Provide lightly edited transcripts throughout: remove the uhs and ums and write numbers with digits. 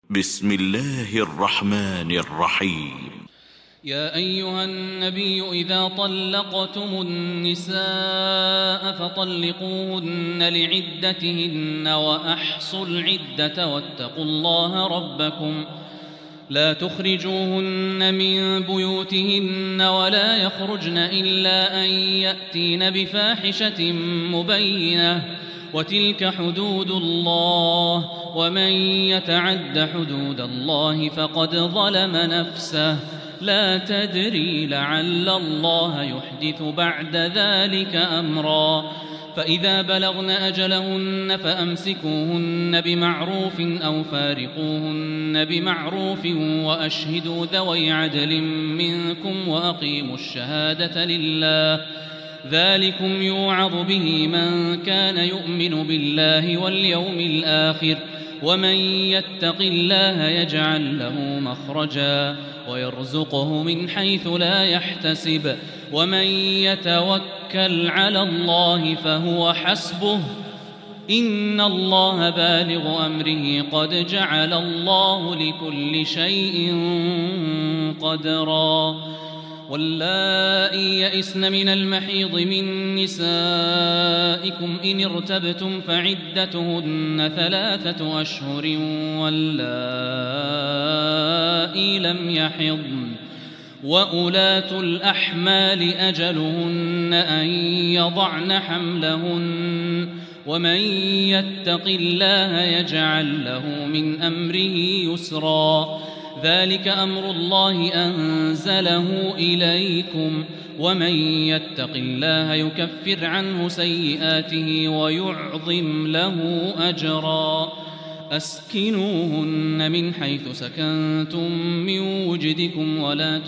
بسم الله الرحمن الرحيم. يا أيها النبي إذا طلقتم النساء فطلقوهن لعدتهن وأحصوا العدة واتقوا الله ربكم لا تخرجوهن من بيوتهن ولا يخرجن إلا أن يأتين بفاحشة مبينة وتلك حدود الله ومن يتعد حدود الله فقد ظلم نفسه لا تدري لعل الله يحدث بعد ذلك أمرا فإذا بلغن أجلهن فأمسكوهن بمعروف أو فارقوهن بمعروف وأشهدوا ذوي عدل منكم وأقيموا الشهادة لله ذلكم يوعظ به من كان يؤمن بالله واليوم الآخر ومن يتق الله يجعل له مخرجا ويرزقه من حيث لا يحتسب ومن يتوكل على الله فهو حسبه إن الله بالغ أمره قد جعل الله لكل شيء قدرا واللائي يئسن من المحيض من نسائكم إن ارتبتم فعدتهن 3 أشهر واللائي لم يحضن وأولاة الأحمال أجلهن أن يضعن حملهن ومن يتق الله يجعل له من أمره يسرا ذلك أمر الله أنزله إليكم ومن يتق الله يكفر عنه سيئاته ويعظم له أجرا أسكنوهن من حيث سكنتم من وجدكم ولا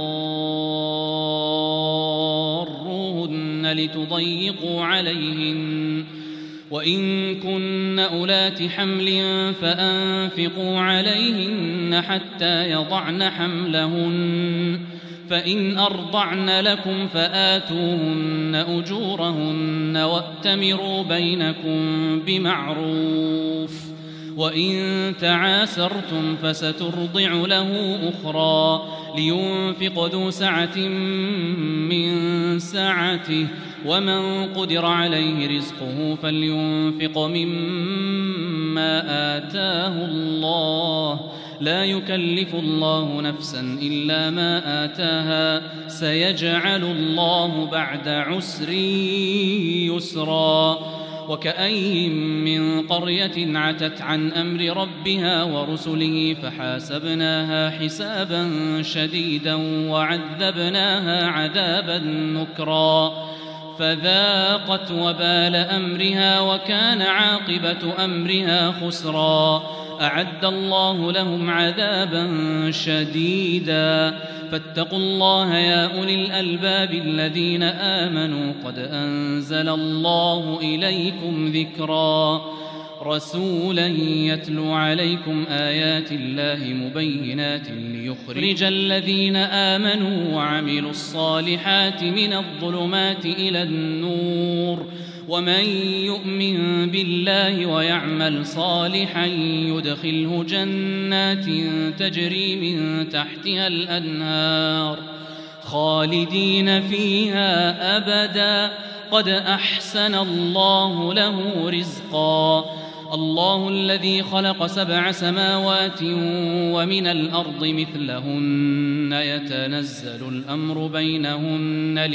تضاروهن لتضيقوا عليهن وإن كن أولات حمل فأنفقوا عليهن حتى يضعن حملهن فإن أرضعن لكم فآتوهن أجورهن وأتمروا بينكم بمعروف وإن تعاسرتم فسترضع له أخرى لينفق ذو سعة من سعته ومن قدر عليه رزقه فلينفق مما آتاه الله لا يكلف الله نفسا إلا ما آتاها سيجعل الله بعد عسر يسرا وكأين من قرية عتت عن أمر ربها ورسله فحاسبناها حسابا شديدا وعذبناها عذابا نكرا فذاقت وبال أمرها وكان عاقبة أمرها خسرا أعد الله لهم عذابا شديدا فاتقوا الله يا أولي الألباب الذين آمنوا قد أنزل الله إليكم ذكرا رسولا يتلو عليكم آيات الله مبينات ليخرج الذين آمنوا وعملوا الصالحات من الظلمات إلى النور ومن يؤمن بالله ويعمل صالحا يدخله جنات تجري من تحتها الأنهار خالدين فيها أبدا قد أحسن الله له رزقا الله الذي خلق 7 سماوات ومن الأرض مثلهن يتنزل الأمر بينهن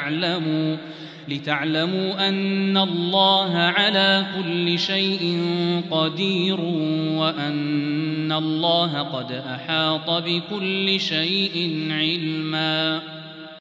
لتعلموا أن الله على كل شيء قدير وأن الله قد أحاط بكل شيء علما